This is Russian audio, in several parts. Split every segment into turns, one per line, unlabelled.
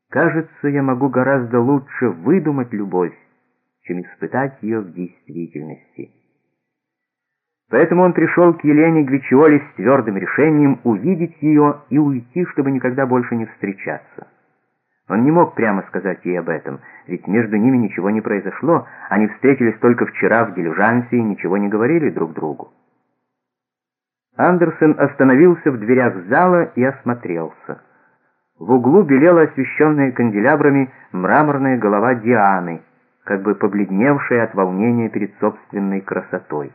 Кажется, я могу гораздо лучше выдумать любовь, чем испытать ее в действительности. Поэтому он пришел к Елене Гвичиоли с твердым решением увидеть ее и уйти, чтобы никогда больше не встречаться. Он не мог прямо сказать ей об этом, ведь между ними ничего не произошло, они встретились только вчера в дилижансе и ничего не говорили друг другу. Андерсен остановился в дверях зала и осмотрелся. В углу белела освещенная канделябрами мраморная голова Дианы, как бы побледневшая от волнения перед собственной красотой.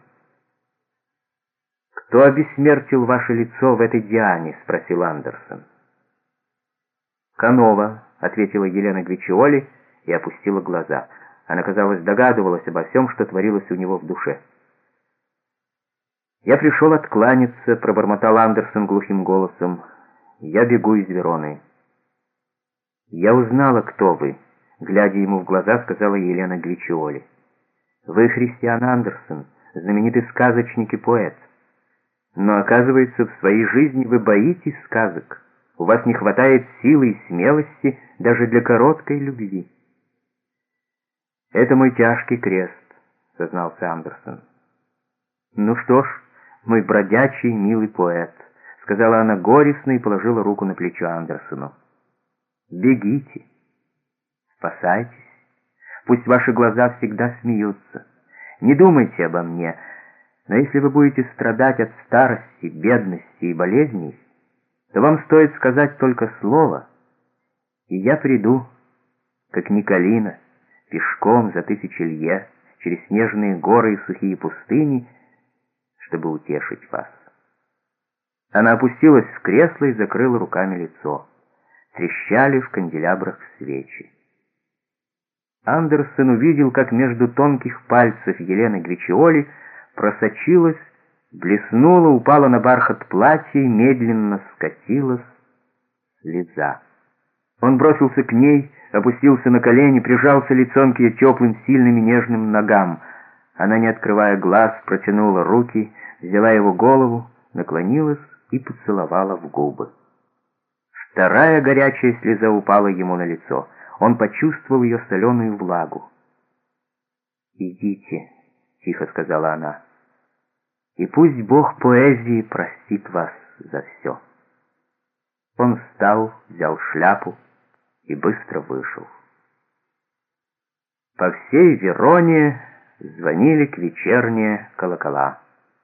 «Кто обессмертил ваше лицо в этой Диане?» — спросил Андерсен. «Канова», — ответила Елена Гвичиоли и опустила глаза. Она, казалось, догадывалась обо всем, что творилось у него в душе. «Я пришел откланяться», — пробормотал Андерсен глухим голосом. «Я бегу из Вероны». «Я узнала, кто вы», — глядя ему в глаза, сказала Елена Гвичиоли. «Вы Христиан Андерсен, знаменитый сказочник и поэт. Но, оказывается, в своей жизни вы боитесь сказок. У вас не хватает силы и смелости даже для короткой любви». «Это мой тяжкий крест», — сознался Андерсен. «Ну что ж, мой бродячий милый поэт», — сказала она горестно и положила руку на плечо Андерсену. «Бегите, спасайтесь, пусть ваши глаза всегда смеются. Не думайте обо мне, но если вы будете страдать от старости, бедности и болезней, то вам стоит сказать только слово, и я приду, как Николина, пешком за 1000 лье, через снежные горы и сухие пустыни, чтобы утешить вас». Она опустилась в кресло и закрыла руками лицо. Трещали в канделябрах свечи. Андерсен увидел, как между тонких пальцев Елены Гвичиоли просочилась, блеснула, упала на бархат платья и медленно скатилась слеза. Он бросился к ней, опустился на колени, прижался лицом к ее теплым, сильным и нежным ногам. Она, не открывая глаз, протянула руки, взяла его голову, наклонилась и поцеловала в губы. Вторая горячая слеза упала ему на лицо. Он почувствовал ее соленую влагу. «Идите», — тихо сказала она, — «и пусть Бог поэзии простит вас за все». Он встал, взял шляпу и быстро вышел. По всей Вероне звонили к вечерние колокола.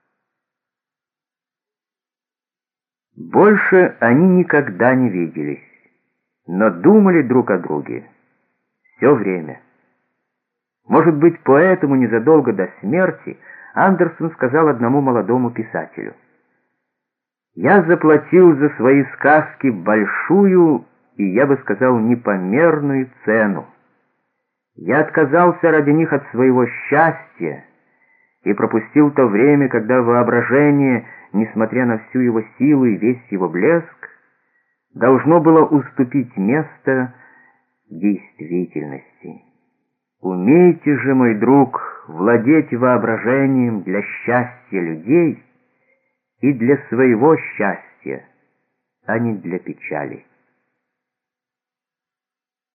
Больше они никогда не виделись, но думали друг о друге все время. Может быть, поэтому незадолго до смерти Андерсен сказал одному молодому писателю: «Я заплатил за свои сказки большую и, я бы сказал, непомерную цену. Я отказался ради них от своего счастья и пропустил то время, когда воображение, несмотря на всю его силу и весь его блеск, должно было уступить место действительности. Умейте же, мой друг, владеть воображением для счастья людей и для своего счастья, а не для печали».